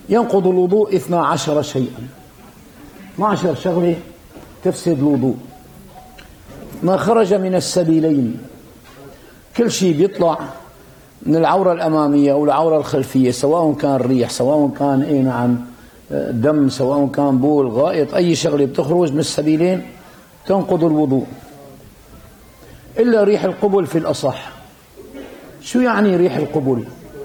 ينقض الوضوء 12 شيئا، 12 شغلة تفسد الوضوء. ما خرج من السبيلين، كل شيء بيطلع من العورة الأمامية أو العورة الخلفية، سواء كان ريح، سواء كان دم، سواء كان بول، غائط، أي شغلة بتخرج من السبيلين تنقض الوضوء، إلا ريح القبل في الأصح. شو يعني ريح القبل؟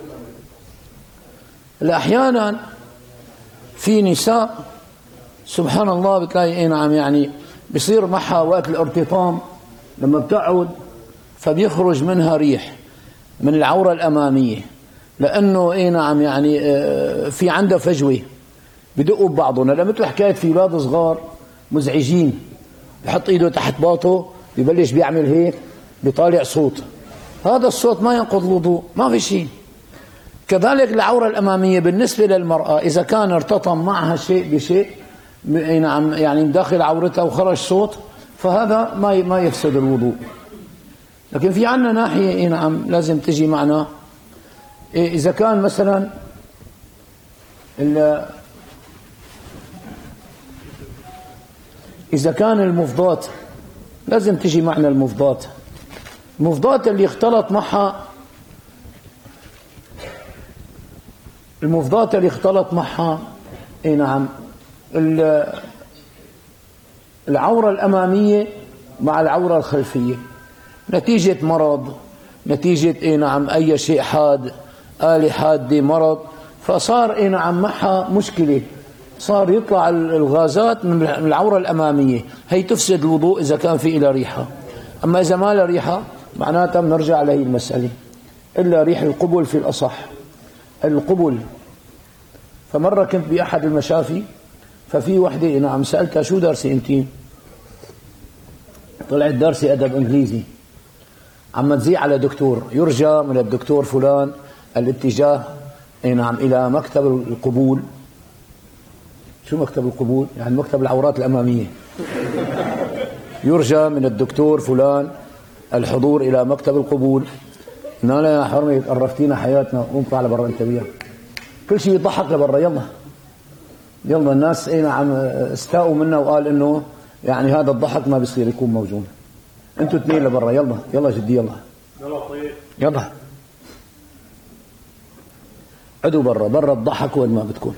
أحيانا في نساء سبحان الله بتلاقي يعني بصير معها وقت الارتطام لما بتقعد فبيخرج منها ريح من العورة الأمامية، لأنه يعني في عندها فجوة بدقوا ببعضهم. هلا مثل حكاية في أولاد صغار مزعجين، بحط إيده تحت باطه ببلش بيعمل هيك، بيطالع صوت، هذا الصوت ما ينقض الوضوء، ما في شيء. كذلك العورة الأمامية بالنسبة للمرأة إذا كان ارتطم معها شيء بشيء نعم يعني داخل عورتها وخرج صوت، فهذا ما يفسد الوضوء. لكن في عنا ناحية نعم لازم تجي معنا، إذا كان مثلا إذا كان المفضات، لازم تجي معنا المفضات اللي اختلط معها، المفضات اللي اختلط معها نعم العورة الأمامية مع العورة الخلفية، نتيجة مرض، نتيجة نعم أي شيء حاد، آلة حادة، مرض، فصار نعم معها مشكلة، صار يطلع الغازات من العورة الأمامية، هي تفسد الوضوء إذا كان في إلى ريحة. أما إذا ما لها ريحة معناتها بنرجع لهي المسألة، إلا ريح القبل في الأصح. القبل، فمرة كنت بأحد المشافي، ففي وحدة نعم سألتها شو دارسي أنتِ؟ طلعت دارسي أدب إنجليزي، عم تزيع على دكتور، يرجى من الدكتور فلان الاتجاه نعم إلى مكتب القبول. شو مكتب القبول؟ يعني مكتب العورات الأمامية. يرجى من الدكتور فلان الحضور إلى مكتب القبول. لا يا حرمي قرفتينا حياتنا، قوم طلع لبرا انت وياه. كل شيء يضحك لبرا، يلا الناس نعم استاءوا منا وقال انه يعني هذا الضحك ما بيصير يكون موجود. انتوا اثنين لبرا، يلا جدي، يلا طيب، يلا عدوا برا الضحك وين ما بتكون.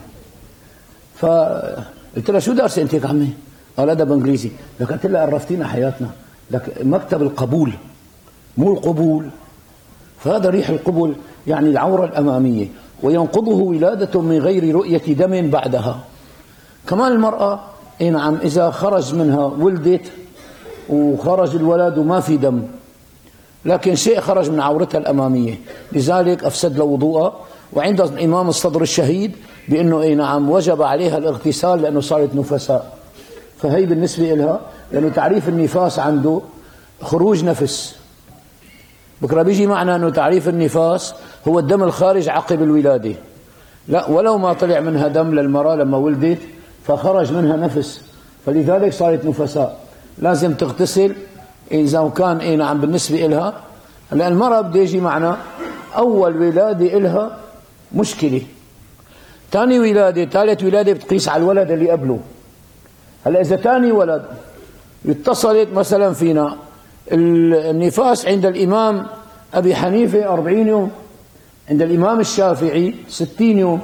فقلت لها شو دارسه انت يا عمي؟ قال ادب انجليزي. لك قلت لها عرفتينا حياتنا، لك مكتب القبول مو القبول. فهذا ريح القبل يعني العورة الأمامية، وينقضه ولادة من غير رؤية دم بعدها. كمان المرأة نعم إذا خرج منها ولدت وخرج الولد وما في دم، لكن شيء خرج من عورتها الأمامية، لذلك أفسد له وضوءها. وعند الإمام الصدر الشهيد بأنه نعم وجب عليها الاغتسال لأنه صارت نفساء. فهي بالنسبة لها، لأنه تعريف النفاس عنده خروج نفس. بكرة بيجي معنا أنه تعريف النفاس هو الدم الخارج عقب الولادة، لا، ولو ما طلع منها دم للمرأة لما ولدت فخرج منها نفس، فلذلك صارت نفساء، لازم تغتسل إذا كان نعم بالنسبة إلها. لأن المرأة بده يجي معنا أول ولادة إلها مشكلة، ثاني ولادة، ثالث ولادة بتقيس على الولد اللي قبله. هلا إذا ثاني ولد اتصلت مثلا فينا النفاس عند الإمام أبي حنيفة 40 يوم، عند الإمام الشافعي 60 يوم،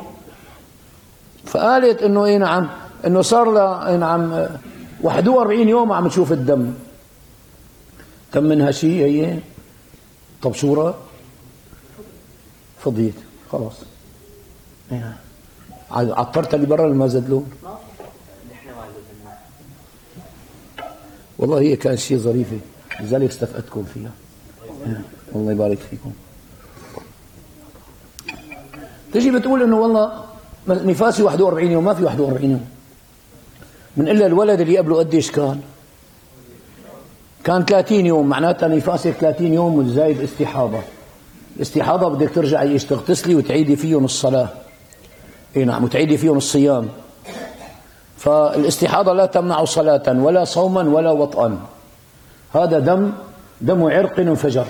فقالت إنه نعم إنه صار له نعم 41 يوم عم تشوف الدم. كم منها شيء هي طبشورة فضيت خلاص، عطرتها اللي برا ما زاد لون. والله هي كانت شيء ظريفة، لذلك استفدتكم فيها. الله يبارك فيكم. تجي بتقول انه والله نفاسي 41 يوم، ما في 41 يوم. من الا الولد اللي قبله قديش كان 30 يوم، معناتها نفاسك 30 يوم وزايد استحاضة. الاستحاضة بدك ترجعي تغتسلي وتعيدي فيهم الصلاة، نعم، وتعيدي فيهم الصيام. فالاستحاضة لا تمنع صلاة ولا صوما ولا وطئا، هذا دم عرق انفجر.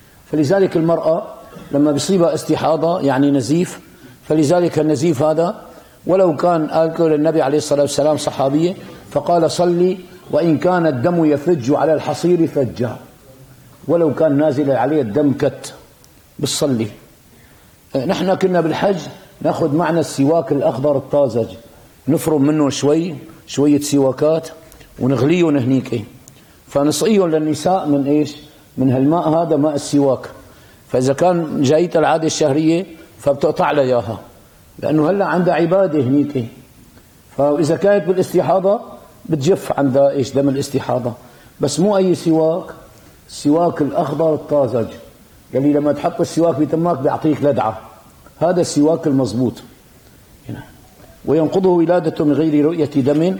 فلذلك المرأة لما بيصيبها استحاضة يعني نزيف، فلذلك النزيف هذا ولو كان آكل النبي عليه الصلاة والسلام صحابية فقال صلي وإن كان الدم يفج على الحصير فجا، ولو كان نازل عليه الدم كت بالصلي. نحن كنا بالحج نأخذ معنا السواك الأخضر الطازج، نفرم منه شوية سواكات ونغليه نهنيك، فنسقيهم للنساء من إيش؟ من هالماء هذا، ماء السواك. فإذا كان جايت العادة الشهرية فبتقطع لها إياها، لأنه هلأ عندها عبادة هنيك. فإذا كانت بالاستحاضة بتجف عندها إيش؟ دم الاستحاضة. بس مو أي سواك، السواك الأخضر الطازج يلي لما تحط السواك بتماك بيعطيك لدعة، هذا السواك المضبوط. وينقضه ولادة من غير رؤية دم،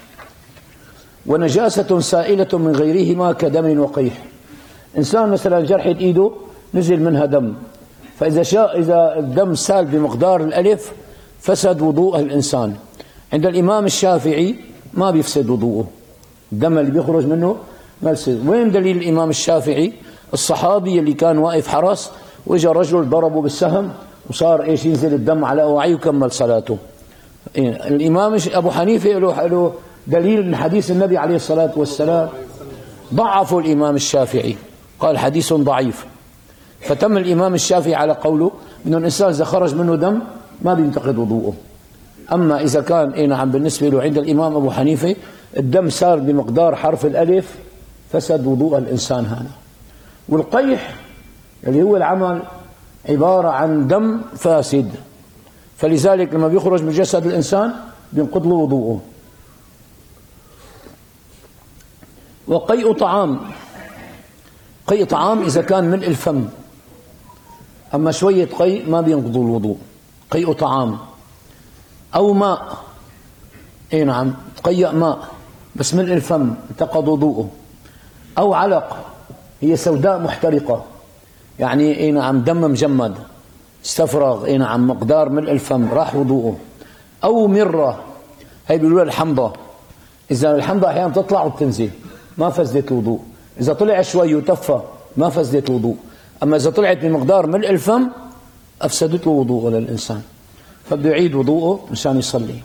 ونجاسة سائلة من غيرهما كدم وقيح. إنسان مثلا جرحة إيده نزل منها دم، إذا الدم سال بمقدار الألف فسد وضوء الإنسان. عند الإمام الشافعي ما بيفسد وضوءه، الدم اللي بيخرج منه ما بيفسد. وين دليل الإمام الشافعي؟ الصحابي اللي كان واقف حرس وإجا رجل ضربه بالسهم وصار إيش؟ ينزل الدم على أوعيه وكمل صلاته. الإمام أبو حنيفة له دليل من حديث النبي عليه الصلاة والسلام، ضعفوا الإمام الشافعي، قال حديث ضعيف. فتم الإمام الشافعي على قوله إنه الإنسان إذا خرج منه دم ما بينتقد وضوءه. أما إذا كان نعم بالنسبة له عند الإمام أبو حنيفة الدم صار بمقدار حرف الألف فسد وضوء الإنسان هذا. والقيح اللي هو العمل عبارة عن دم فاسد، فلذلك لما بيخرج من جسد الإنسان بينقض له وضوءه. وقيء طعام، قيء طعام إذا كان ملء الفم، أما شوية قيء ما بينقضوا الوضوء. قيء طعام أو ماء، نعم تقيأ ماء بس ملء الفم انتقض وضوءه. أو علق، هي سوداء محترقة، يعني نعم دم مجمد استفرغ، نعم مقدار ملء الفم راح وضوءه. أو مرة، هي بيقولوا الحمضة، إذا الحمضة أحيانا تطلع وبتنزل ما فسدت الوضوء، إذا طلع شوي وتفى ما فسدت الوضوء. أما إذا طلعت بمقدار ملء الفم أفسدت وضوءه للإنسان، فبده يعيد وضوءه مشان يصلي.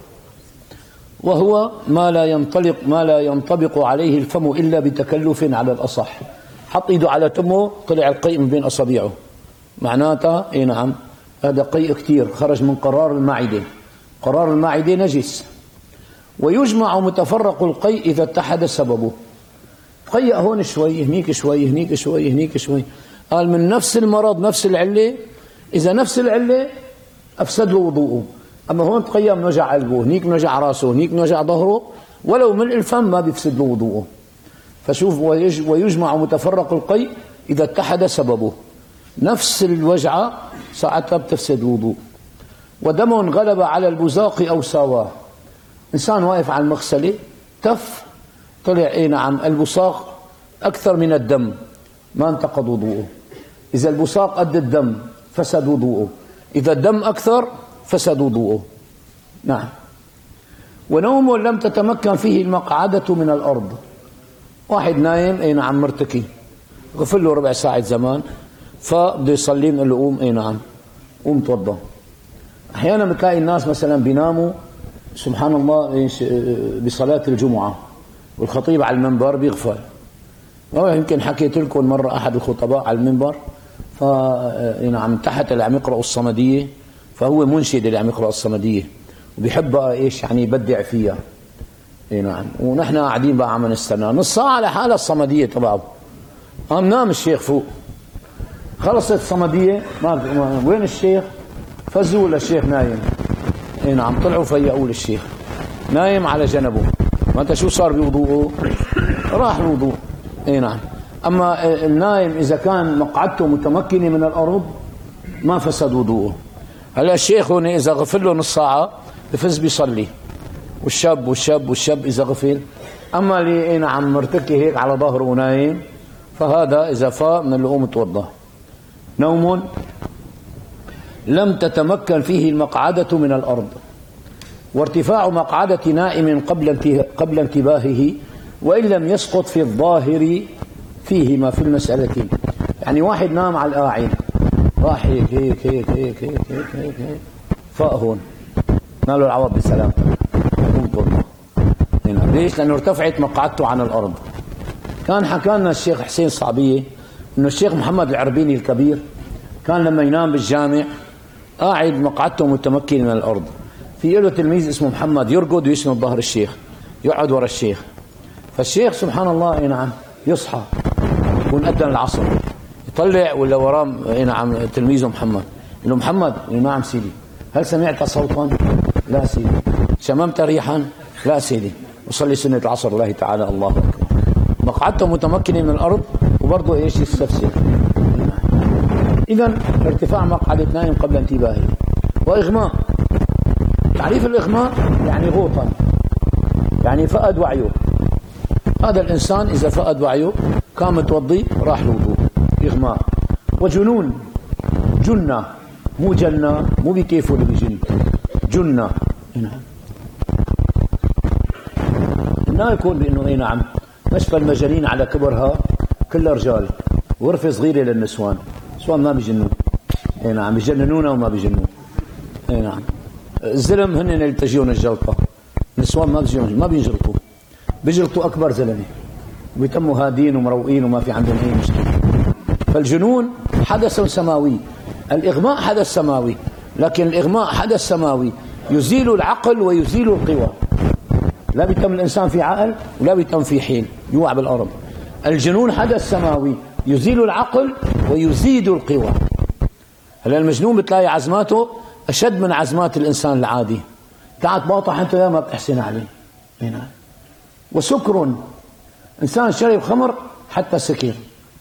وهو ما لا ينطبق عليه الفم إلا بتكلف على الأصح. حط إيده على تمه طلع القيء من بين أصابعه، معناتها نعم هذا قيء كتير خرج من قرار المعدة، قرار المعدة نجس. ويجمع متفرق القيء إذا اتحد سببه. قيء هون شوي هنيك شوي هنيك شوي هنيك شوي، قال من نفس المرض نفس العلة، إذا نفس العلة أفسد له وضوءه. أما هون تقيأ من وجع قلبه، هنيك من وجع راسه، هنيك من وجع ظهره، ولو من الفم ما بيفسد له وضوءه. فشوف، ويجمع متفرق القيء إذا اتحد سببه، نفس الوجعة ساعتها بتفسد الوضوء. ودم غلب على البزاق أو ساواه، إنسان واقف على المغسلة تف طلع نعم البصاق أكثر من الدم ما انتقض وضوءه. إذا البصاق قد الدم فسد وضوءه، إذا الدم أكثر فسد وضوءه. نعم. ونوم لم تتمكن فيه المقعدة من الأرض، واحد نايم نعم مرتكي، غفل له ربع ساعة زمان فبده يصلي، نقول له قوم نعم قوم توضى. أحيانا بتلاقي الناس مثلا بيناموا سبحان الله بصلاة الجمعة والخطيب على المنبر بيغفل. يمكن حكيت لكم مرة أحد الخطباء على المنبر نعم تحت اللي عم يقرأوا الصمدية، فهو منشد اللي عم يقرأ الصمدية وبيحبها يعني يبدع فيها. نعم. ونحن قاعدين بقى عم نستنى نص ساعة على حالة الصمدية تبعه، قام نام الشيخ فوق، خلصت الصمدية وين الشيخ؟ فزوا للشيخ نايم. نعم. طلعوا فيقوا للشيخ نايم على جنبه، ما انت شو صار بوضوءه؟ راح الوضوء. نعم. أما النايم إذا كان مقعدته متمكنة من الأرض ما فسد وضوءه. هلا الشيخ هون إذا غفل له نص ساعة بفز بيصلي، والشاب إذا غفل. أما اللي نعم مرتكي هيك على ظهره ونايم فهذا إذا فاق من اللقوم توضى. نوم لم تتمكن فيه المقعدة من الأرض، وارتفاع مقعدة نائم قبل انتباهه وإن لم يسقط في الظاهر فيهما في المسألة. يعني واحد نام على القاعد راح هيك فاق هون قال له العوض بسلام ليش؟ لأنه ارتفعت مقعدته عن الأرض. كان حكى لنا الشيخ حسين صعبية إنه الشيخ محمد العربيني الكبير كان لما ينام بالجامع قاعد مقعدته متمكن من الأرض، في له تلميذ اسمه محمد يرقد ويسند ظهر الشيخ، يقعد ورا الشيخ. فالشيخ سبحان الله نعم يصحى يكون أذن العصر، يطلع ولا وراه نعم تلميذه محمد، يقول له محمد، يقول نعم سيدي، هل سمعت صوتا؟ لا سيدي. شممت ريحا؟ لا سيدي. وصلي سنة العصر الله تعالى الله أكبر. مقعدته متمكنة من الأرض وبرضه إيش يستفسر. إذا ارتفاع مقعدة نائم قبل انتباهه. وإغماء، تعريف الإغماء يعني غوطا، يعني فقد وعيه. هذا الإنسان إذا فقد وعيه كان متوضي راح الوضوء، إغماء. وجنون، جنة، مو جنة، مو بكيفه اللي بجن، جنة. نعم. لا يكون بأنه نعم مشفى المجانين على كبرها كلها رجال، غرفة صغيرة للنسوان، نسوان ما بيجنون. نعم بيجننونا وما بيجنون. نعم الزلم هن اللي تجيون الجلطة، النسوان ما بيجيون، ما بينجلطوا، بيجلطوا أكبر زلمة وبيتموا هادين ومروقين وما في عندهم أي مشكلة. فالجنون حدث سماوي، الإغماء حدث سماوي، لكن الإغماء حدث سماوي يزيل العقل ويزيل القوى. لا بيتم الإنسان في عقل ولا بيتم في حيل، يوقع بالأرض. الجنون حدث سماوي يزيل العقل ويزيد القوى. هلا المجنون بتلاقي عزماته أشد من عزمات الإنسان العادي، تعت باطح أنت ما بتحسن عليه. هنا. وسكر، إنسان شرب خمر حتى سكر.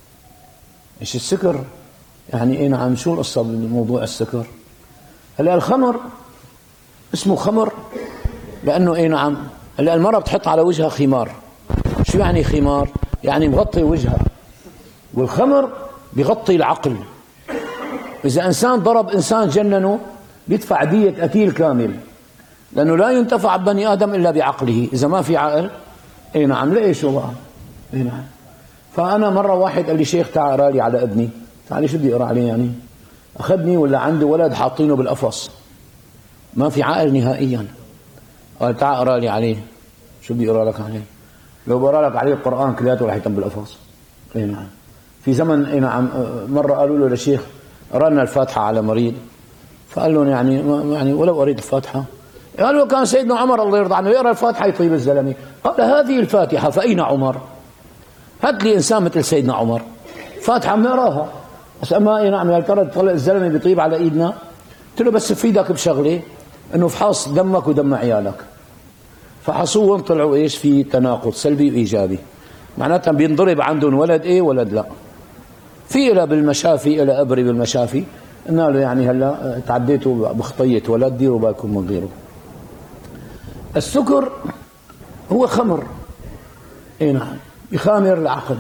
إيش السكر؟ يعني نعم شو القصة بموضوع السكر؟ هلا الخمر اسمه خمر لأنه نعم هلا المرأة بتحط على وجهها خمار. شو يعني خمار؟ يعني مغطي وجهها، والخمر بيغطي العقل. إذا إنسان ضرب إنسان جننه بيدفع دية قتيل كامل، لأنه لا ينتفع بني آدم إلا بعقله. إذا ما في عقل نعم لا شو بقى. نعم. فأنا مرة واحد قال لي شيخ تعال اقرا لي على ابني. تعال شو بدي اقرا عليه يعني؟ أخذني ولا عنده ولد حاطينه بالقفص ما في عقل نهائيا. قال تعال اقرا لي عليه. شو بدي اقرا لك عليه؟ لو بقرا لك عليه القرآن كلياته رح يتم بالقفص. نعم. في زمن نعم مرة قالوا له لشيخ قرا لنا الفاتحة على مريض، فقال له يعني ولو قريت الفاتحة. قال له كان سيدنا عمر الله يرضى عنه يقرا الفاتحة يطيب الزلمة. قال هذه الفاتحة فأين عمر؟ هات لي إنسان مثل سيدنا عمر، فاتحة بنقراها بس أما نعم يا ترى طلع الزلمة بيطيب على إيدنا. قلت له بس بفيدك بشغلة إنه فحص دمك ودم عيالك. فحصوهم طلعوا إيش في تناقض سلبي وإيجابي، معناتها بينضرب عندهم ولد ولد لا. في إلى بالمشافي إلى أبري بالمشافي قلنا له يعني هلا تعديتوا بخطية ولد ديروا بالكم من غيره. السكر هو خمر نعم بخامر العقل.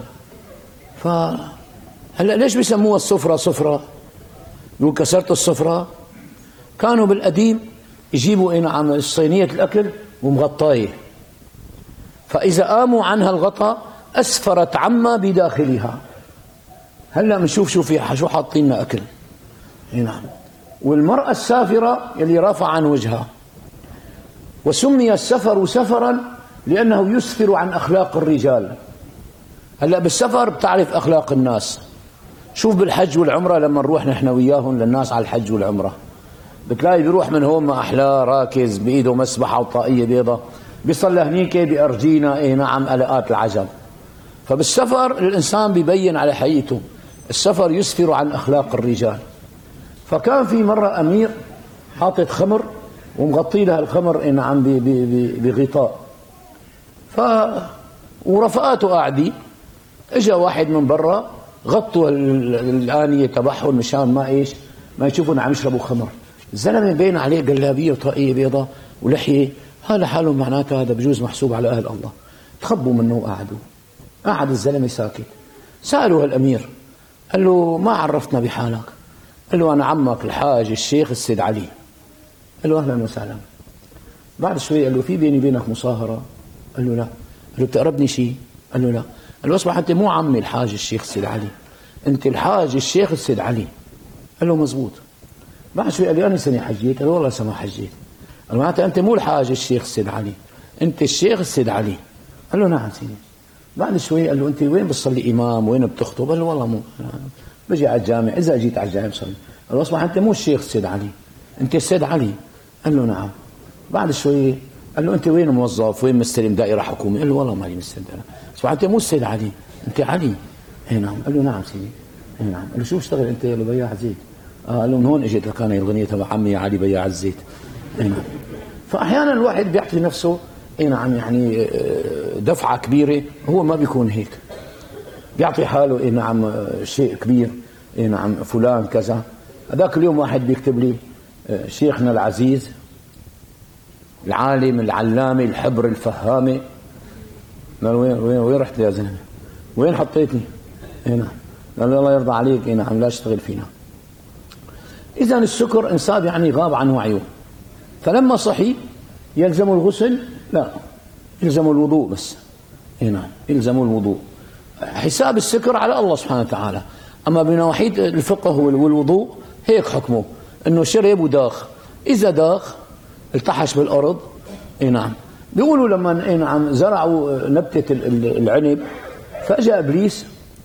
هلا ليش بيسموها الصفرة صفرة؟ لو كسرت الصفرة كانوا بالقديم يجيبوا نعم صينية الأكل ومغطاية، فإذا قاموا عنها الغطاء أسفرت عما بداخلها. هلا بنشوف شو حاطين لنا أكل. نعم. والمرأة السافرة اللي رافع عن وجهها. وسمي السفر سفرا لأنه يسفر عن أخلاق الرجال. هلا بالسفر بتعرف أخلاق الناس. شوف بالحج والعمرة لما نروح نحن وياهم للناس على الحج والعمرة بتلاقي بيروح من هون ما أحلاه راكز بإيده مسبحة وطاقية بيضة، بيصلى هنيك بأرجينا نعم ألقات العجب. فبالسفر الإنسان بيبين على حقيقته. السفر يسفر عن أخلاق الرجال. فكان في مرة أمير حاطط خمر ومغطي لها الخمر نعم بغطاء، ورفقاته قاعدين. اجا واحد من برا غطوا الآنية تبعهم مشان ما يشوفوا عم يشربوا خمر. الزلمة بين عليه جلابية وطاقية بيضة ولحية، هذا حاله معناته هذا بجوز محسوب على أهل الله. تخبوا منه وقعدوا. قعد الزلمة ساكت. سألوا الأمير قال له ما عرفتنا بحالك؟ قال له أنا عمك الحاج الشيخ السيد علي. قال له أهلا وسهلا. بعد شوي قال له في بيني وبينك مصاهرة؟ قال له لا. قال له بتقربني شيء؟ قال له لا. قال له اصبح أنت مو عمي الحاج الشيخ السيد علي، أنت الحاج الشيخ السيد علي. قال له مزبوط. بعد شوي قال لي أنا سنة حجيت؟ قال له والله سما حجيت. قال معناتها أنت مو الحاج الشيخ السيد علي، أنت الشيخ السيد علي. قال له نعم سيدي. بعد شوي قال له أنت وين بتصلي إمام، وين بتخطب؟ قال له والله مو بجي على الجامع، إذا جيت على الجامع بصلي. قال له أصبح أنت مو الشيخ السيد علي، أنت السيد علي. قال له نعم. بعد شوي قال له أنت وين موظف، وين مستلم دائرة حكومية؟ قال له والله مالي مستلم دائرة. أصبح أنت مو السيد علي، أنت علي. إيه نعم. قال له نعم سيدي. إيه نعم. قال له شو بتشتغل أنت؟ قال له بياع زيت. قال له من هون اجت لك انا الغنية تبع عمي علي بياع الزيت. إيه نعم. فأحيانا الواحد بيعطي نفسه إيه نعم يعني دفعة كبيرة، هو ما بيكون هيك، بيعطي حاله إيه نعم شيء كبير، إيه نعم فلان كذا. هذاك اليوم واحد بيكتب لي شيخنا العزيز العالم العلامة الحبر الفهامة. قال وين رحت يا زلمة؟ وين حطيتني؟ إيه نعم. قال الله يرضى عليك، إيه نعم لا تشتغل فينا. إذن السكر إنسان يعني غاب عن وعيه، فلما صحي يلزم الغسل؟ لا، يلزم الوضوء بس. إيه نعم يلزم الوضوء. حساب السكر على الله سبحانه وتعالى. أما بنواحي الفقه والوضوء هيك حكمه، إنه شرب وداخ، إذا داخ التحش بالأرض. إيه نعم. بيقولوا لما إيه نعم زرعوا نبتة العنب فأجا إبليس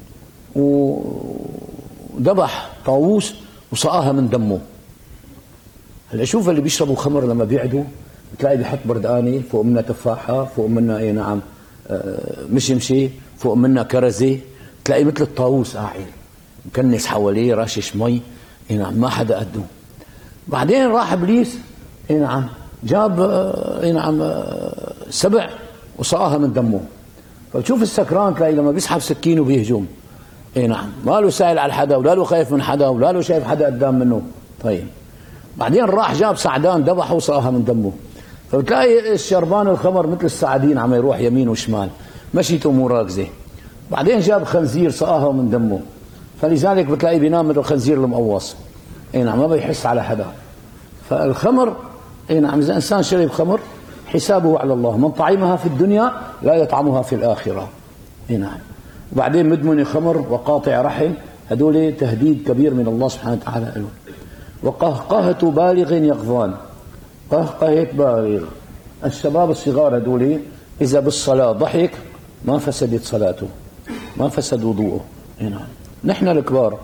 وذبح طاووس وسقاها من دمه. هلا شوف اللي بيشربوا خمر لما بيعدوا بتلاقي بيحط بردانة فوق منها تفاحة، فوق منها ايه نعم مشمشي، فوق منها كرزة، تلاقي مثل الطاووس قاعد مكنس حواليه راشش مي. ايه نعم ما حدا قده. بعدين راح ابليس ايه نعم جاب ايه نعم سبع وسقاها من دمه. فبتشوف السكران تلاقي لما بيسحب سكينه بيهجم. ايه نعم ما له سائل على حدا، ولا له خايف من حدا، ولا له شايف حدا قدام منه. طيب بعدين راح جاب سعدان ذبحه وسقاها من دمه. فبتلاقي الشربان الخمر مثل السعدين عم يروح يمين وشمال، مشيته مو راكزه. بعدين جاب خنزير سقاها من دمه، فلذلك بتلاقي بينام مثل الخنزير المقوص. اي نعم ما بيحس على حدا. فالخمر اي نعم اذا انسان شرب خمر حسابه على الله، من طعمها في الدنيا لا يطعمها في الاخره. اي نعم. وبعدين مدمن خمر وقاطع رحم، هدول تهديد كبير من الله سبحانه وتعالى له. وقهقهة بالغ يقظان، قهقهة بالغ. الشباب الصغار هدول إذا بالصلاة ضحك ما فسدت صلاته، ما فسد وضوءه. نعم. نحن الكبار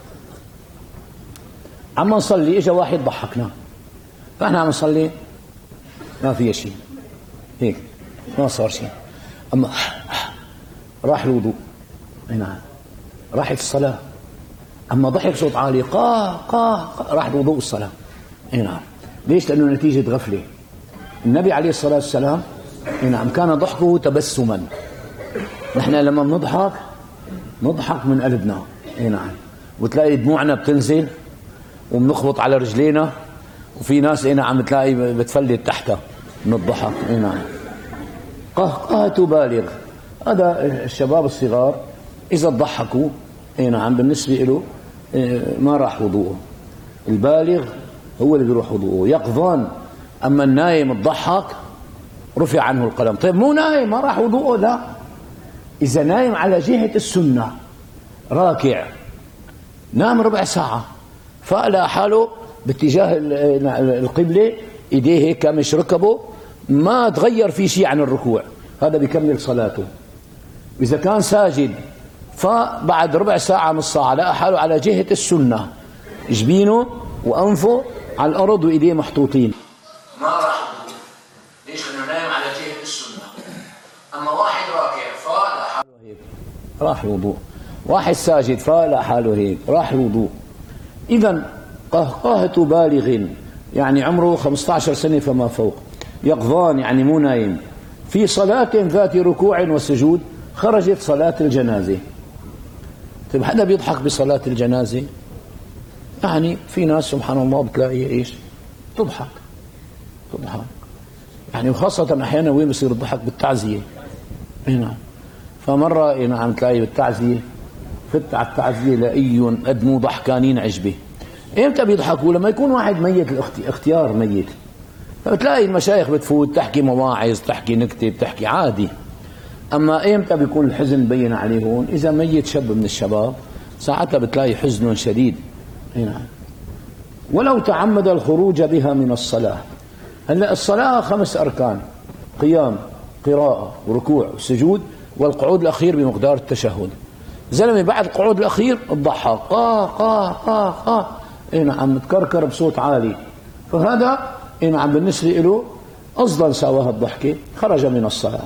عم نصلي اجا واحد ضحكنا، فاحنا عم نصلي ما في شيء هيك، ما صار شيء، اما راح الوضوء. نعم راحت الصلاة. أما ضحك صوت عالي قاه قاه راح الوضوء والصلاة. نعم. ليش؟ لأنه نتيجة غفلة. النبي عليه الصلاة والسلام نعم كان ضحكه تبسما. نحن لما بنضحك نضحك من قلبنا. نعم. وتلاقي دموعنا بتنزل وبنخبط على رجلينا، وفي ناس نعم تلاقي بتفلت تحتها من الضحك. نعم. قهقهة بالغ. هذا الشباب الصغار إذا ضحكوا نعم بالنسبة له ما راح وضوءه. البالغ هو اللي بيروح وضوءه. يقظان. أما النايم الضحك رفع عنه القلم. طيب مو نايم ما راح وضوءه؟ لا، إذا نايم على جهة السنة راكع نام ربع ساعة فألى حاله باتجاه القبلة، إيديه هيك مش ركبه، ما تغير في شيء عن الركوع، هذا بيكمل صلاته. إذا كان ساجد فبعد ربع ساعة نص ساعة لقى حاله على جهة السنة، جبينه وأنفه على الأرض وإيديه محطوطين، ما راح وضوء. ليش؟ لأنه نايم على جهة السنة. أما واحد راكع فلا حاله هيك راح الوضوء، واحد ساجد فلا حاله هيك راح الوضوء. إذن قهقهة بالغ يعني عمره 15 سنة فما فوق. يقظان يعني مو نايم. في صلاة ذات ركوع وسجود خرجت صلاة الجنازة. طيب حدا بيضحك بصلاة الجنازة؟ يعني في ناس سبحان الله بتلاقي ايش تضحك يعني، وخاصة احيانا وين بصير الضحك؟ بالتعزية. نعم. فمرة نعم تلاقي بالتعزية فت على التعزية لاقيهم قدموا ضحكانين عجبه. امتى بيضحكوا؟ لما يكون واحد ميت الاختيار ميت، فبتلاقي المشايخ بتفوت تحكي مواعظ، تحكي نكتة، بتحكي عادي. أما إمتى بيكون الحزن بين عليه هون؟ إذا ميت شاب من الشباب ساعتها بتلاقي حزن شديد. نعم. ولو تعمد الخروج بها من الصلاة. هلا الصلاة 5 أركان: قيام، قراءة، وركوع، وسجود، والقعود الأخير بمقدار التشهد. زلمة بعد القعود الأخير الضحى قا قا قا قا، نعم متكركر بصوت عالي، فهذا نعم بالنسبة له أصلا سواها الضحكة، خرج من الصلاة.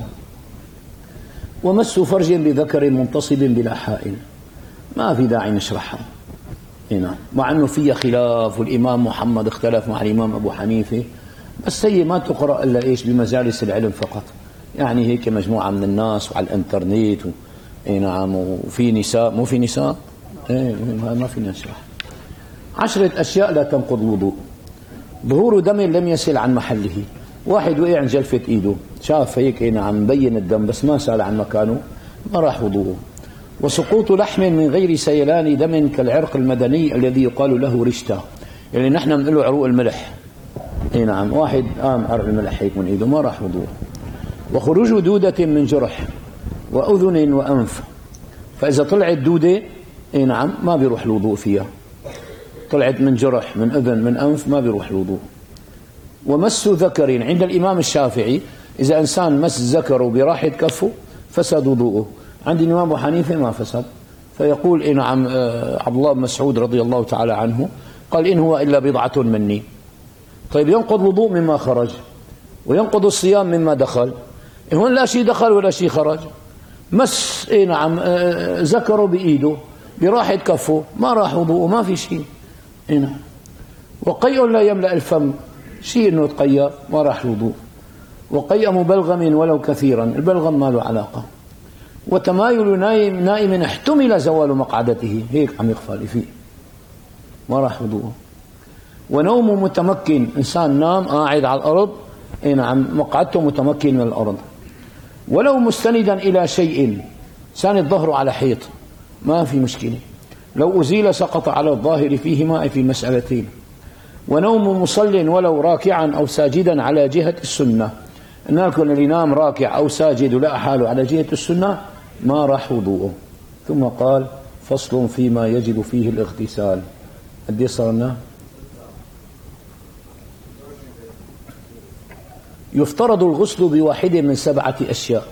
ومس فرج بذكر منتصب بلا حائل، ما في داعي نشرحها، نعم، مع أنه فيها خلاف، والإمام محمد اختلف مع الإمام أبو حنيفة، بس هي ما تقرأ إلا إيش بمجالس العلم فقط، يعني هيك مجموعة من الناس وعلى الانترنت نعم، وفي نساء، مو في نساء، ما فينا نشرح. 10 أشياء لا تنقض الوضوء: ظهور دم لم يسل عن محله، واحد وقع عن جلفة إيده، شاف هيك نعم مبين الدم بس ما سال عن مكانه، ما راح وضوءه. وسقوط لحم من غير سيلان دم كالعرق المدني الذي يقال له رشته، يعني نحن بنقول له عروق الملح، نعم، واحد قام عرق الملح هيك من إيده، ما راح وضوءه. وخروج دودة من جرح وأذن وأنف، فإذا طلعت دودة نعم ما بيروح الوضوء فيها، طلعت من جرح، من أذن، من أنف، ما بيروح الوضوء. ومس ذكر عند الإمام الشافعي، إذا إنسان مس ذكره براحة كفه فسد وضوءه، عند الإمام أبو حنيفة ما فسد، فيقول نعم عبد الله بن مسعود رضي الله تعالى عنه قال: إن هو إلا بضعة مني. طيب ينقض الوضوء مما خرج، وينقض الصيام مما دخل، هون لا شيء دخل ولا شيء خرج، مس نعم ذكره بإيده براحة كفه، ما راح وضوءه، ما في شيء. نعم. وقيء لا يملأ الفم، شيء انه تقيأ ما راح الوضوء. وقيء مبلغم ولو كثيرا، البلغم ما له علاقة. وتمايل نائم احتمل زوال مقعدته، هيك عم يغفل فيه، ما راح وضوءه. ونوم متمكن، إنسان نام قاعد على الأرض، نعم مقعدته متمكن من الأرض. ولو مستندا إلى شيء، ساند ظهره على حيط، ما في مشكلة، لو أزيل سقط على الظاهر فيهما في مسألتين. ونوم مصل ولو راكعا أو ساجدا على جهة السنة، إن لكن اللي ينام راكع أو ساجد ولا حاله على جهة السنة ما راح وضوءه. ثم قال: فصل فيما يجب فيه الاغتسال. قد صرنا؟ يفترض الغسل بواحد من 7 أشياء: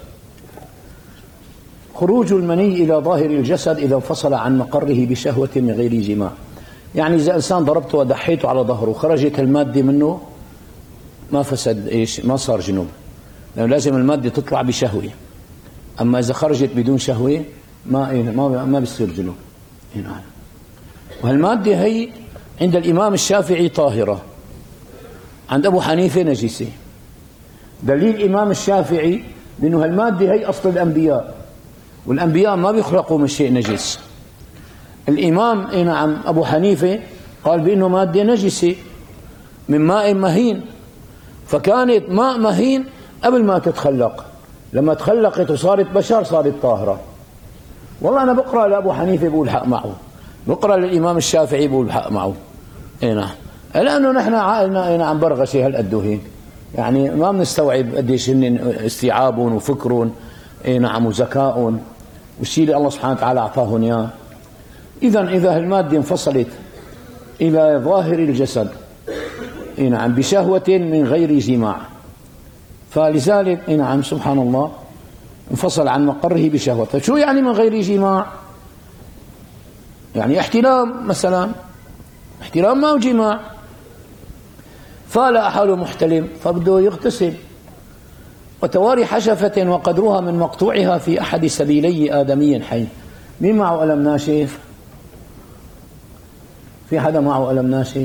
خروج المني إلى ظاهر الجسد إذا انفصل عن مقره بشهوة من غير جماع، يعني إذا إنسان ضربته ودحيته على ظهره وخرجت المادة منه ما فسد إيش، ما صار جنوب، لأنه لازم المادة تطلع بشهوة، أما إذا خرجت بدون شهوة ما بيصير جنوب. وهالمادة هي عند الإمام الشافعي طاهرة، عند أبو حنيفة نجسة. دليل الإمام الشافعي لأنه هالمادة هي أصل الأنبياء، والأنبياء ما بيخلقوا من شيء نجس. الإمام نعم أبو حنيفة قال بأنه مادة نجسة من ماء مهين، فكانت ماء مهين قبل ما تتخلق، لما تخلقت وصارت بشر صارت طاهرة. والله أنا بقرأ لأبو حنيفة بقول حق معه، بقرأ للإمام الشافعي بقول حق معه. نعم، لأنه نحن عائلنا عم برغشة هالقد، يعني ما بنستوعب قديش هن استيعابهم وفكرهم نعم وذكاء، والشيء اللي الله سبحانه وتعالى أعطاهم إياه. إذا المادة انفصلت إلى ظاهر الجسد نعم بشهوة من غير جماع، فلذلك نعم سبحان الله انفصل عن مقره بشهوة. فشو يعني من غير جماع؟ يعني احتلام مثلا، احتلام ما هو جماع، فلا حاله محتلم فبده يغتسل. وتواري حشفة وقدرها من مقطوعها في أحد سبيلي آدمي حي. مين معه قلم ناشف؟ في حدا معه قلم ناشف؟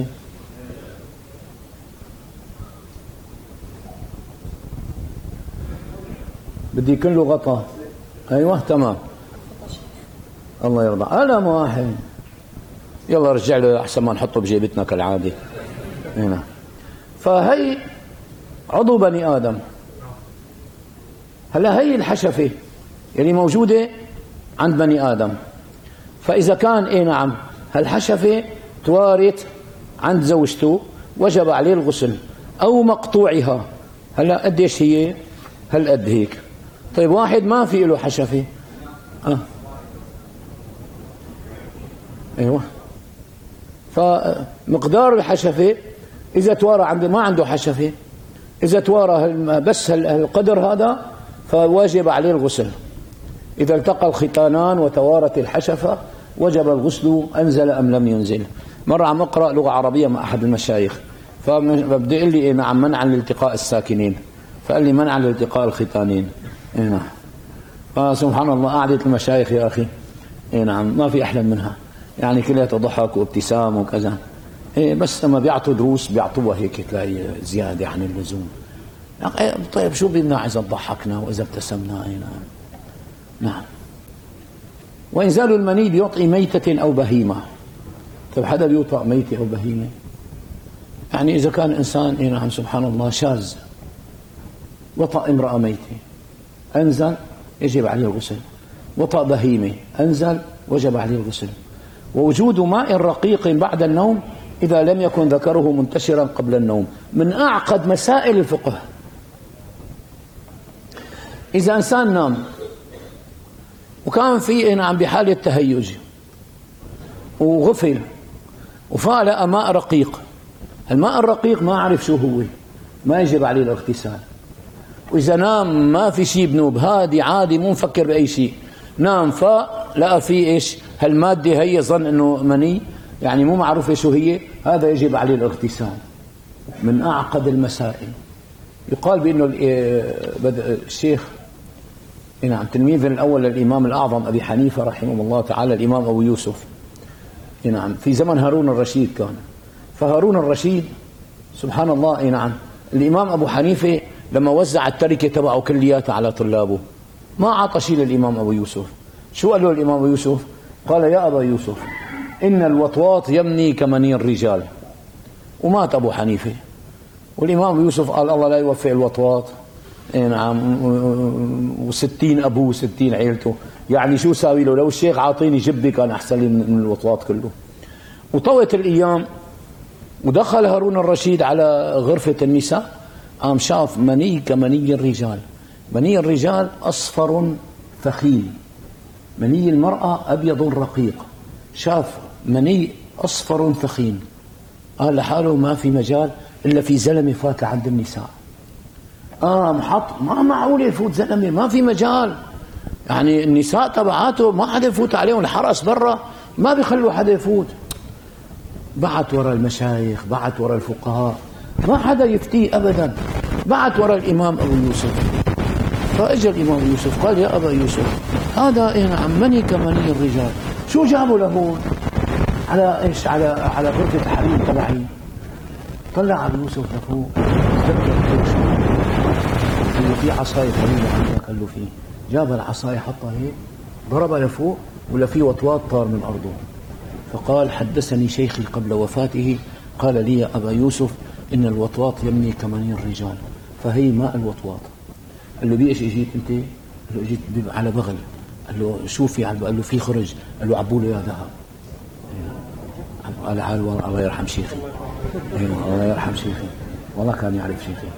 بدي كله غطا. أيوة تمام، الله يرضى. قلم واحد، يلا رجع له أحسن ما نحطه بجيبتنا كالعادة هنا. فهي عضو بني آدم. هلا هي الحشفة اللي موجودة عند بني آدم، فإذا كان نعم هالحشفة توارت عند زوجته وجب عليه الغسل، أو مقطوعها. هلا قديش هي؟ هالقد هيك. طيب واحد ما في له حشفة، أيوة، فمقدار الحشفة إذا توارى ما عنده حشفة إذا توارى بس القدر هذا فواجب عليه الغسل. إذا التقى الختانان وتوارت الحشفة وجب الغسل أنزل أم لم ينزل. مرة عم أقرأ لغة عربية مع أحد المشايخ فبدأ يقول لي نعم منعا لالتقاء الساكنين، فقال لي منعا لالتقاء الختانين. نعم. فسبحان الله قعدة المشايخ يا أخي نعم ما في أحلى منها، يعني كلها ضحك وابتسام وكذا. بس لما بيعطوا دروس بيعطوها هيك تلاقي زيادة عن اللزوم. طيب شو بدنا إذا ضحكنا وإذا ابتسمنا؟ نعم. نعم. وإنزال المني بيعطي ميتة أو بهيمة. طيب حدا بيوطأ ميتة أو بهيمة؟ يعني إذا كان إنسان نعم سبحان الله شاذ وطأ امرأة ميتة أنزل يجب عليه الغسل، وطأ بهيمة أنزل وجب عليه الغسل. ووجود ماء رقيق بعد النوم إذا لم يكن ذكره منتشرا قبل النوم من أعقد مسائل الفقه. إذا إنسان نام وكان في نعم بحالة تهيج وغفل وفعل ماء رقيق، الماء الرقيق ما أعرف شو هو، ما يجب عليه الاغتسال. وإذا نام ما في شيء بنوب، هادي عادي مو مفكر بأي شيء، نام فلقى فيه إيش هالمادة هي ظن إنه مني، يعني مو معروفة شو هي، هذا يجب عليه الاغتسال. من أعقد المسائل. يقال بأنه الشيخ نعم تلميذ الأول للإمام الأعظم أبي حنيفة رحمه الله تعالى الإمام أبو يوسف نعم في زمن هارون الرشيد كان. فهارون الرشيد سبحان الله نعم الإمام أبو حنيفة لما وزع التركة تبعه كلياتها على طلابه ما عطى شيء للإمام أبو يوسف. شو قال له الإمام أبو يوسف؟ قال يا أبا يوسف إن الوطواط يمني كمني الرجال. ومات أبو حنيفة. والإمام أبو يوسف قال الله لا يوفق الوطواط نعم و60 أبوه و60 عيلته، يعني شو ساوي له؟ لو الشيخ عاطيني جبي كان أحسن لي من الوطواط كله. وطوت الأيام ودخل هارون الرشيد على غرفة النساء قام شاف مني كمني الرجال. مني الرجال أصفر فخيم، مني المرأة أبيض رقيق. شاف مني أصفر فخيم قال لحاله ما في مجال إلا في زلمة فات لعند النساء. محط ما معقول يفوت زلمة، ما في مجال، يعني النساء تبعاته ما حدا يفوت عليهم، الحرس برا ما بيخلوا حدا يفوت. بعت وراء المشايخ، بعت وراء الفقهاء، ما حدا يفتيه أبدا. بعت وراء الإمام أبو يوسف. فأجى الإمام أبو يوسف قال يا أبا يوسف هذا نعم مني كمني الرجال. شو جابوا له على إيش على غرفة الحريم تبعي؟ طلع أبو يوسف لفوق قال له في عصاية طويلة عندك؟ قال له فيه. جاب العصاية حطها هيك ضربها لفوق ولا في وطواط طار من أرضه. فقال حدثني شيخي قبل وفاته قال لي يا أبا يوسف إن الوطواط يمني كمني الرجال، فهي ماء الوطواط. قال له بإيش اجيت انت؟ قال له اجيت على بغل. قال له شو في؟ قال له في خرج. قال له عبوا له يا ذهب. قال عال والله الله يرحم شيخي. الله يرحم شيخي، والله كان يعرف شيخي.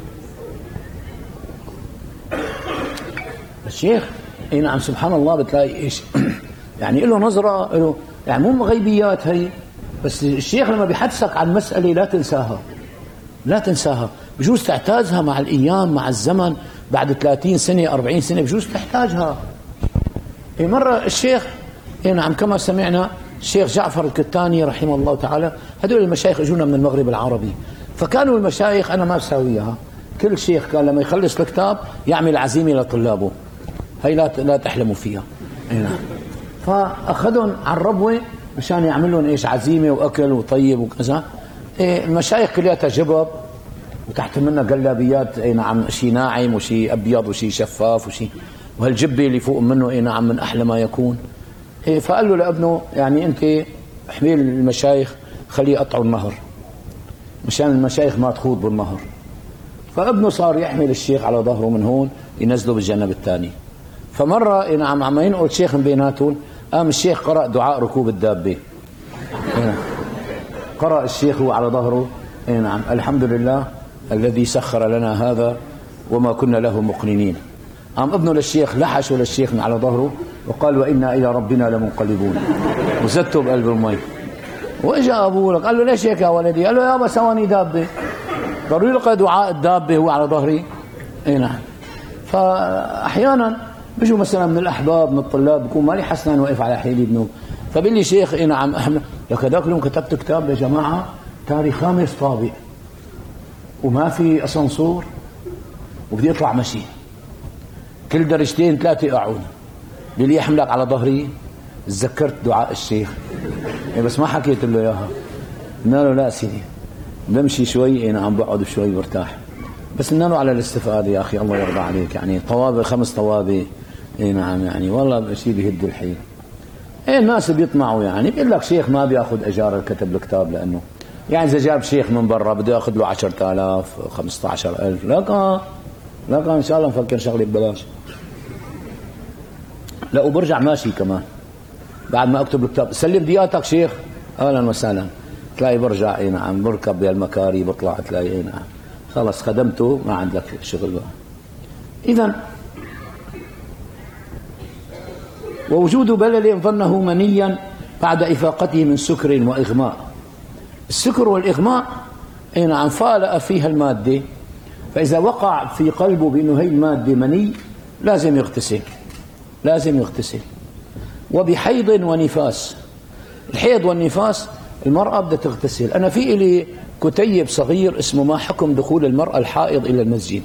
الشيخ نعم سبحان الله بتلاقي ايش يعني له نظرة له، يعني مو غيبيات هي، بس الشيخ لما بيحدثك عن مسألة لا تنساها، لا تنساها. بجوز تحتاجها مع الأيام مع الزمن، بعد 30 سنة 40 سنة بجوز تحتاجها. مرة الشيخ نعم كما سمعنا الشيخ جعفر الكتاني رحمه الله تعالى، هذول المشايخ اجونا من المغرب العربي. فكانوا المشايخ أنا ما بساويها، كل شيخ كان لما يخلص الكتاب يعمل عزيمة لطلابه، هي لا تحلموا فيها. نعم. فأخذهم على الربوة مشان يعمل لهم ايش عزيمة وأكل وطيب وكذا. المشايخ كلها جبب وتحت منها قلابيات نعم، شيء ناعم وشيء أبيض وشيء شفاف وشيء، وهالجبة اللي فوق منه نعم من أحلى ما يكون. فقال له لابنه يعني أنت احمل المشايخ خليه يقطعوا النهر مشان المشايخ ما تخوض بالنهر. فابنه صار يحمل الشيخ على ظهره من هون ينزله بالجنب الثاني. فمرة نعم عم ينقل شيخ من بيناتهم، قام الشيخ قرأ دعاء ركوب الدابة. قرأ الشيخ هو على ظهره نعم الحمد لله الذي سخر لنا هذا وما كنا له مقرنين. قام ابنه للشيخ لحشه للشيخ من على ظهره وقال وإنا إلى ربنا لمنقلبون، وزته بقلب المي. وإجا أبوه قال له ليش هيك يا ولدي؟ قال له يابا سواني دابة. ضروري لقى دعاء الدابة هو على ظهري. اي نعم. فأحيانا بيجوا مثلا من الأحباب من الطلاب بكون مالي حسنان واقف على حيلي بنوم، فبيقول لي شيخ اي نعم احنا لك هذاك اليوم كتبت كتاب يا جماعة تاريخ 5 طابق وما في اسانسور وبدي اطلع مشي كل درجتين 3 اقعد، بيقول لي احملك على ظهري. تذكرت دعاء الشيخ بس ما حكيت له اياها. قلنا له لا سيدي بمشي شوي انا عم بقعد شوي برتاح، بس قلنا له على الاستفاده يا اخي الله يرضى عليك، يعني طوابق 5 طوابق اي نعم يعني والله شيء بيهد الحيل. الناس بيطمعوا يعني بيقول لك شيخ ما بياخذ اجار كتب الكتاب، لانه يعني اذا جاب شيخ من برا بده ياخذ له 10,000 15,000. لك ان شاء الله نفكر شغله ببلاش. لا وبرجع ماشي كمان بعد ما اكتب الكتاب. سلم دياتك شيخ اهلا وسهلا، تلاقي برجع اي نعم بركب بهالمكاري بطلع تلاقي اي نعم خلص خدمته ما عندك شغل بقى. اذا ووجود بلل ظنه منيا بعد افاقته من سكر واغماء. السكر والاغماء اي نعم فالأ فيها الماده، فاذا وقع في قلبه بانه هي الماده مني لازم يغتسل. وبحيض ونفاس. الحيض والنفاس المرأة بدها تغتسل. أنا في إلي كتيب صغير اسمه ما حكم دخول المرأة الحائض إلى المسجد.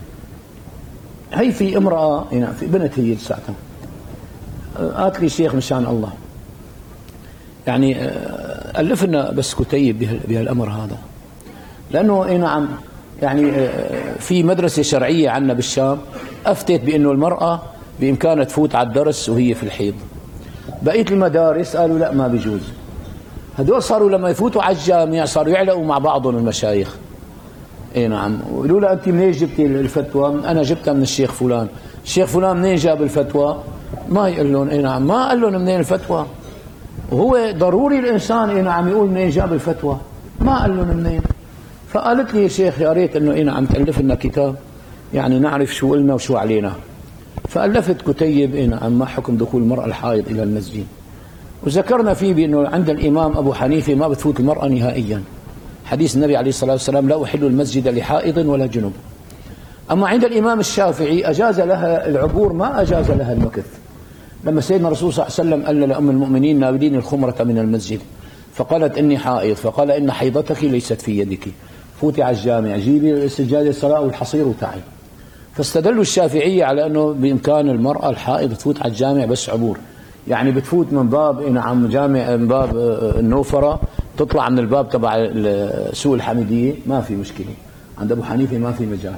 هي في امرأة هنا في بنت هي ساعتها قالت لي شيخ مشان الله يعني ألف لنا بس كتيب بهالأمر هذا، لأنه اي نعم يعني في مدرسة شرعية عندنا بالشام أفتت بأنه المرأة بإمكانها تفوت على الدرس وهي في الحيض. بقية المدارس قالوا لا ما بيجوز. هدول صاروا لما يفوتوا على الجامع صاروا يعلقوا مع بعضهم المشايخ. اي نعم ويقولوا له انت منين جبتي الفتوى؟ انا جبتها من الشيخ فلان. الشيخ فلان منين جاب الفتوى؟ ما يقول لهم اي نعم ما قال لهم منين الفتوى، وهو ضروري الانسان اي نعم يقول منين جاب الفتوى، ما قال لهم منين. فقالت لي يا شيخ يا ريت انه اي نعم تالف لنا كتاب يعني نعرف شو قلنا وشو علينا. فالفت كتيب اي نعم ما حكم دخول المرأة الحائض الى المسجد، وذكرنا فيه بأنه عند الإمام أبو حنيفة ما بتفوت المرأة نهائيا، حديث النبي عليه الصلاة والسلام لا أحل المسجد لحائض ولا جنب. أما عند الإمام الشافعي أجاز لها العبور ما أجاز لها المكث. لما سيدنا الرسول صلى الله عليه وسلم قال لأم المؤمنين ناولين الخمرة من المسجد فقالت إني حائض، فقال إن حيضتك ليست في يدك، فوتي على الجامع جيبي سجادة الصلاة والحصير وتعي. فاستدلوا الشافعية على أنه بإمكان المرأة الحائض تفوت على الجامع بس عبور، يعني بتفوت من باب نعم جامع من باب النوفرة تطلع من الباب تبع سوق الحميدية ما في مشكلة. عند أبو حنيفة ما في مجال.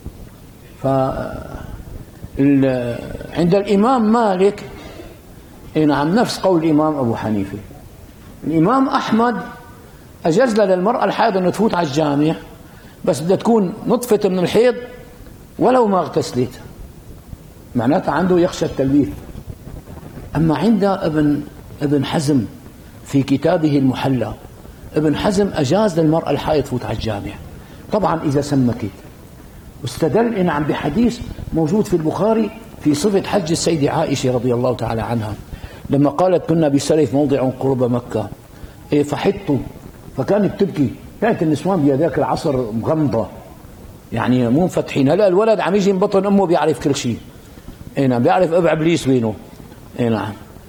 عند الإمام مالك نعم نفس قول الإمام أبو حنيفة. الإمام أحمد أجاز للمرأة الحائض أن تفوت على الجامع بس بدها تكون نطفت من الحيض ولو ما اغتسلت، معناتها عنده يخشى التلويث. أما عند ابن حزم في كتابه المحلى، ابن حزم أجاز للمرأة الحائض تفوت على الجامع طبعا إذا سمكت، واستدل نعم بحديث موجود في البخاري في صفة حج السيدة عائشة رضي الله تعالى عنها لما قالت كنا بسرف موضع قرب مكة فحطوا فكانت تبكي. كانت النسوان بهذاك العصر مغمضة يعني مو مفتحين. هلا الولد عم يجي من بطن أمه بيعرف كل شيء. نعم بيعرف أبع إبليس وينه. نعم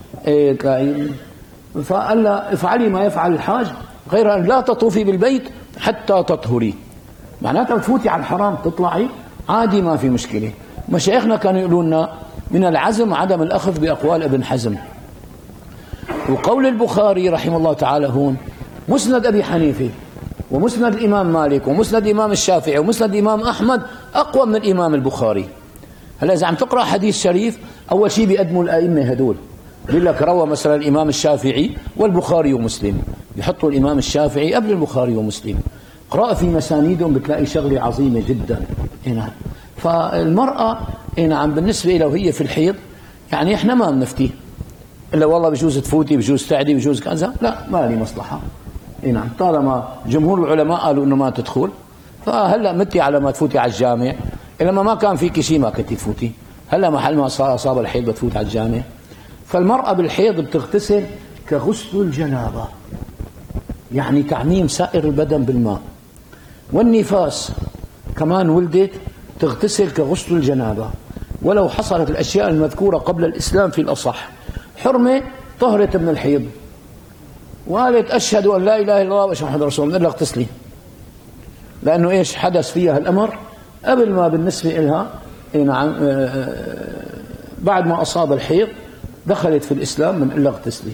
فقال لا افعلي ما يفعل الحاج غير أن لا تطوفي بالبيت حتى تطهري، معناتها تفوتي على الحرام تطلعي عادي ما في مشكلة. مشايخنا كانوا يقولون لنا من العزم عدم الأخذ بأقوال ابن حزم. وقول البخاري رحمه الله تعالى هون مسند أبي حنيفة ومسند الإمام مالك ومسند الإمام الشافعي ومسند الإمام أحمد أقوى من الإمام البخاري. هلا إذا عم تقرأ حديث شريف أول شيء بيقدموا الأئمة هدول، بيقول لك روى مثلا الإمام الشافعي والبخاري ومسلم، بيحطوا الإمام الشافعي قبل البخاري ومسلم. اقرأ في مسانيدهم بتلاقي شغلة عظيمة جدا. هنا فالمرأة نعم بالنسبة إلى وهي في الحيض يعني إحنا ما بنفتي إلا والله بجوز تفوتي بجوز تعدي بجوز كذا، لا ما لي مصلحة. نعم طالما جمهور العلماء قالوا إنه ما تدخل فهلا متي على ما تفوتي على الجامع. لما ما كان فيك شيء ما كنتي تفوتي، هلا محل ما أصاب الحيض بتفوت على الجامع. فالمرأة بالحيض بتغتسل كغسل الجنابة، يعني تعميم سائر البدن بالماء. والنفاس كمان ولدت تغتسل كغسل الجنابة، ولو حصلت الأشياء المذكورة قبل الإسلام في الأصح. حرمة طهرت من الحيض وقالت أشهد أن لا إله إلا الله وأشهد محمد رسول الله، إلا اغتسلي، لأنه إيش حدث فيها الأمر قبل ما بالنسبة إلها نعم بعد ما أصاب الحيض دخلت في الإسلام من إلا اغتسلي.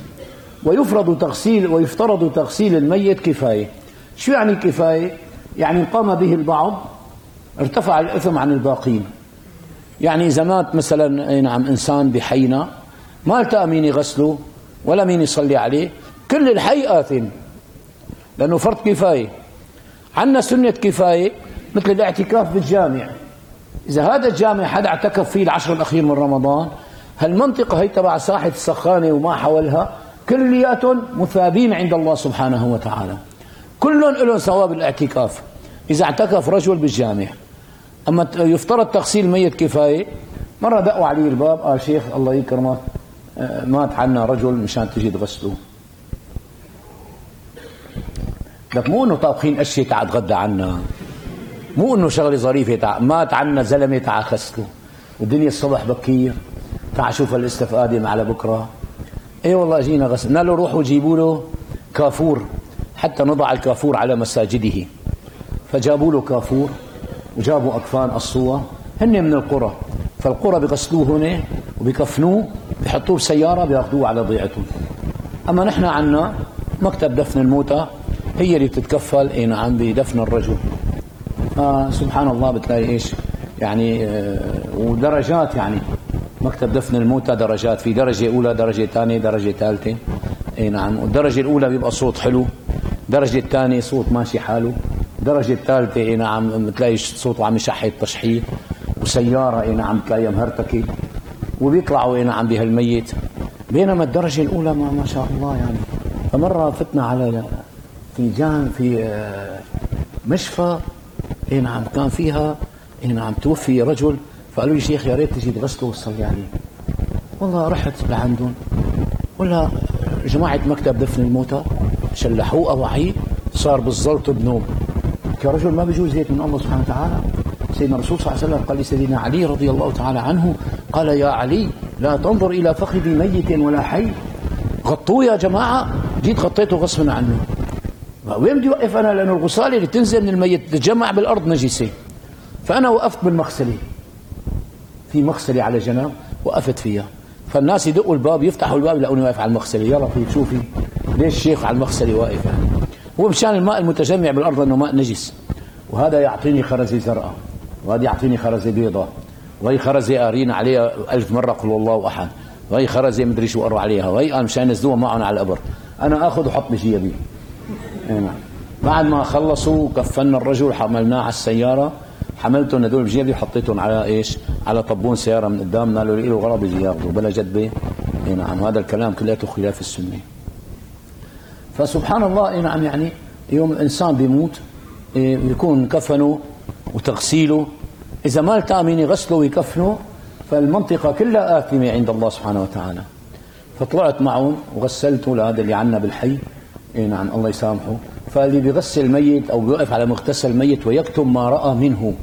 ويفترض تغسيل الميت كفاية. شو يعني كفاية؟ يعني قام به البعض ارتفع الإثم عن الباقين. يعني إذا مات مثلا نعم إنسان بحينا ما التقى مين يغسله ولا مين يصلي عليه، كل الحي آثم، لأنه فرض كفاية. عندنا سنة كفاية مثل الاعتكاف بالجامع. إذا هذا الجامع حدا اعتكف فيه العشر الأخير من رمضان، هالمنطقة هي تبع ساحة السخانة وما حولها كلياتهم مثابين عند الله سبحانه وتعالى، كلهم لهم ثواب الاعتكاف إذا اعتكف رجل بالجامع. أما يفترض تغسيل الميت كفاية. مرة دقوا علي الباب قال شيخ الله يكرمك مات عنا رجل مشان تجي تغسله. لك مو انه طابخين اشياء تعال تغدى عنا، مو انه شغله ظريفه مات عنا زلمه تعال غسله، والدنيا الصبح بكير تعال شوف الاستفاده على بكره. اي والله جينا غسلنا له، روحوا جيبوا له كافور حتى نضع الكافور على مساجده. فجابوا له كافور وجابوا اكفان الصور، هن من القرى، فالقرى بغسلوه هنا وبكفنوه بحطوه بسياره بياخذوه على ضيعتهم. اما نحن عنا مكتب دفن الموتى هي اللي بتتكفل اي نعم بدفن الرجل. سبحان الله بتلاقي ايش يعني ودرجات، يعني مكتب دفن الموتى درجات، في درجه اولى درجه ثانيه درجه ثالثه. اي نعم، والدرجه الاولى بيبقى صوت حلو، الدرجه الثانيه صوت ماشي حاله، الدرجه الثالثه اي نعم بتلاقي صوته عم يشحط تشحيط، وسياره اي نعم بتلاقيها مهرتكه وبيطلعوا اي نعم بهالميت. بينما الدرجه الاولى ما شاء الله يعني. فمره فتنا على في مشفى اي نعم كان فيها اي نعم توفي رجل، فقالوا لي شيخ يا ريت تجي تغسله وتصلي عليه. والله رحت لعندهم ولا جماعه مكتب دفن الموتى شلحوه وعي صار بالزلط بنوم. كرجل ما بيجوز هيك من الله سبحانه وتعالى. سيدنا الرسول صلى الله عليه وسلم قال لسيدنا علي رضي الله تعالى عنه قال يا علي لا تنظر الى فخذ ميت ولا حي، غطوه يا جماعه. جيت غطيته غصبا عنه. وين بدي اوقف انا؟ لانه الغساله اللي تنزل من الميت تتجمع بالارض نجسه. فانا وقفت بالمغسله، في مغسله على جنب وقفت فيها، فالناس يدقوا الباب يفتحوا الباب يلاقوني واقف على المغسله. يا لطيف شوفي ليش الشيخ على المغسله واقف؟ يعني هو مشان الماء المتجمع بالارض انه ماء نجس، وهذا يعطيني خرزه زرقاء وهذا يعطيني خرزه بيضاء، وهي خرزه قارين عليها 1000 مره قل والله احد، وهي خرزه مدري شو قروا عليها، وهي قال مشان ينزلوها معهم على القبر. انا اخذ وحط بجيبي. بعد ما خلصوا كفنا الرجل حملناه على السياره، حملتهم هذول بجيبي وحطيتهم على ايش؟ على طبون سياره من قدام، قالوا لي له غرض يجي ياخذوا بلا جدبه. اي نعم، هذا الكلام كلياته خلاف السنه. فسبحان الله اي نعم، يعني يوم الانسان بيموت بيكون كفنه وتغسيله، اذا ما التقى مين يغسله ويكفنه فالمنطقه كلها آثمه عند الله سبحانه وتعالى. فطلعت معهم وغسلته لهذا اللي عنا بالحي اي نعم الله يسامحه. فاللي بيغسل ميت او بيوقف على مغتسل ميت ويكتم ما راى منه.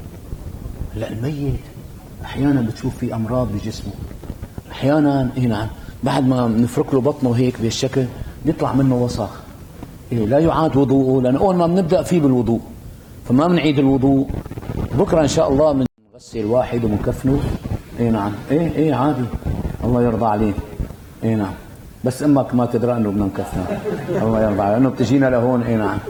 لا الميت احيانا بتشوف في امراض بجسمه، احيانا اي نعم بعد ما نفرك له بطنه هيك بهالشكل بيطلع منه وسخ. إيه لا يعاد وضوءه، لان اول ما بنبدا فيه بالوضوء فما بنعيد الوضوء. بكره ان شاء الله بنغسل واحد وبنكفنه. اي نعم ايه عادي، الله يرضى عليك. اي نعم، بس امك ما تدرى انه بدنا نكفنه. الله يرضى عليك، انه بتجينا لهون. اي نعم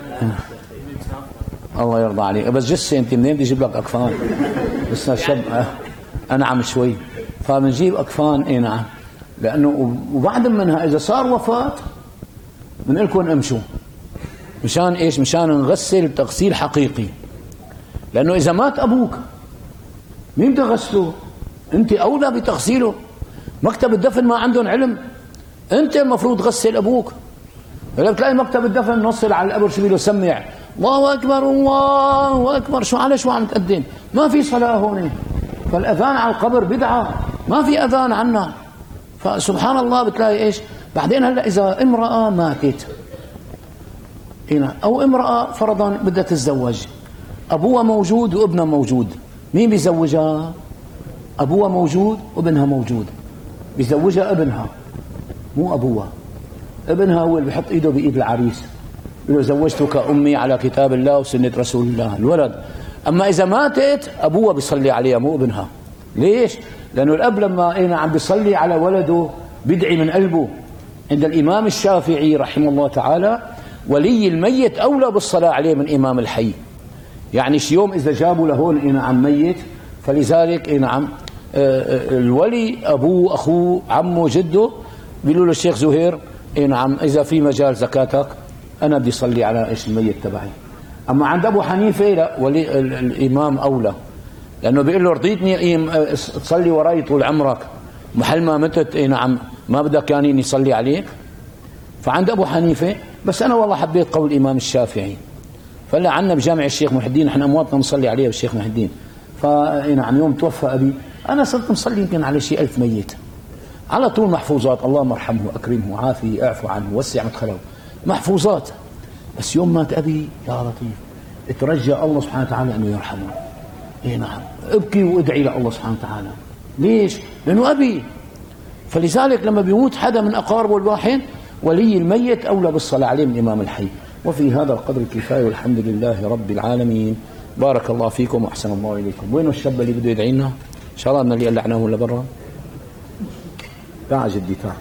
الله يرضى عليك. بس جسي انت منين بدي اجيب لك اكفان؟ لسه شب انعم شوي، فبنجيب اكفان. اي نعم، لانه وبعد منها اذا صار وفاه بنقول لكم امشوا. مشان ايش؟ مشان نغسل تغسيل حقيقي. لانه اذا مات ابوك مين بده يغسله؟ انت اولى بتغسيله. مكتب الدفن ما عندهم علم، انت المفروض تغسل ابوك. لما بتلاقي مكتب الدفن نوصل على القبر شو بيقول له؟ سمع الله اكبر الله اكبر. شو على شو عم تقدم؟ ما في صلاه هون. فالاذان على القبر بدعه، ما في اذان عنا. فسبحان الله بتلاقي ايش؟ بعدين هلا اذا امراه ماتت هنا. أو امرأة فرضا بدها تتزوج، أبوها موجود وابنها موجود، مين بيزوجها؟ أبوها موجود وابنها موجود، بيزوجها ابنها مو أبوها. ابنها هو اللي بيحط إيده بإيد العريس، يقول له زوجتك أمي على كتاب الله وسنة رسول الله، الولد. أما إذا ماتت أبوها بيصلي عليها مو ابنها. ليش؟ لأنه الأب لما عم بيصلي على ولده بيدعي من قلبه. عند الإمام الشافعي رحمه الله تعالى ولي الميت أولى بالصلاة عليه من إمام الحي. يعني شي يوم إذا جابوا لهون عم ميت، فلذلك نعم الولي أبوه أخوه عمه جده بيقولوا له الشيخ زهير نعم إذا في مجال زكاتك أنا بدي صلي على الميت تبعي. أما عند أبو حنيفة لا، ولي الإمام أولى، لأنه بيقول له رضيتني تصلي وراي طول عمرك محل ما متت نعم ما بدك يعني يصلي عليك. فعند أبو حنيفة، بس أنا والله حبيت قول الإمام الشافعي. فلا عنا بجامع الشيخ محي الدين احنا أمواتنا نصلي عليه بالشيخ محي الدين. فنعم يوم توفى أبي أنا صرت مصلي يمكن على شيء 1000 ميت على طول، محفوظات اللهم ارحمه أكرمه عافيه اعفو عنه وسع مدخله، محفوظات. بس يوم مات أبي يا لطيف اترجى الله سبحانه وتعالى أنه يرحمه. نعم ابكي وادعي لله سبحانه وتعالى. ليش؟ لأنه أبي. فلذلك لما بيموت حدا من أقاربه الواحد ولي الميت أولى بالصلاة عليه من إمام الحي. وفي هذا القدر الكفاية والحمد لله رب العالمين. بارك الله فيكم وأحسن الله إليكم. وين الشاب اللي بده يدعي لنا؟ إن شاء الله بدنا اللي قلعناه ولا برا؟ تعال جدي تعال.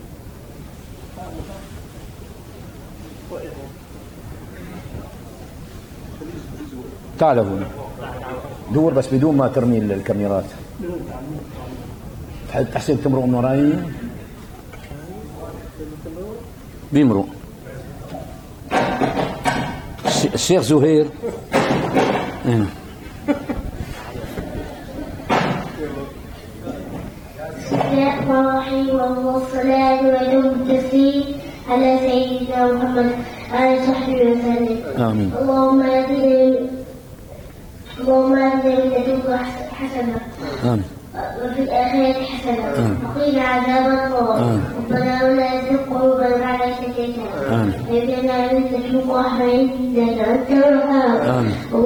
تعال هون دور بس بدون ما ترمي الكاميرات. تحسن تمرق من وراي بيمرق. الشيخ زهير والصلاة والتسليم على سيدنا محمد على صحبه وسلم. آمين. اللهم آتنا من لدنك حسنة وفي الآخرة حسنة وقنا عذاب النار. ربنا ولا تزغ قلوبنا بعد إذ هديتنا وهب لنا من لدنك رحمة إنك أنت الوهاب.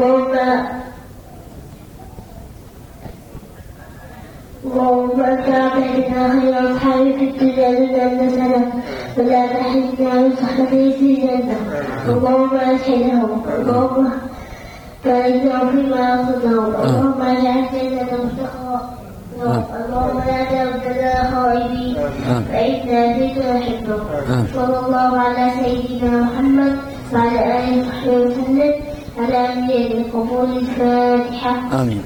اللهم أنت أعطيتنا خير أصحابك في الدنيا الحسنة ولا تحرمنا من صحبته في الجنة. اللهم أدخلهم اللهم فإنهم فيما يصدهم. اللهم اجعل جنة مستقرا. اللهم لا تردنا خائبين فإنا فيك نحبك. صلى الله على سيدنا محمد وعلى آله وصحبه وسلم على نية قبول الفاتحة. آمين.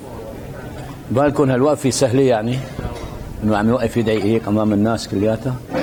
بالكم هالوقفة سهلة يعني انه عم يوقف يدعي هيك امام الناس كلياتها.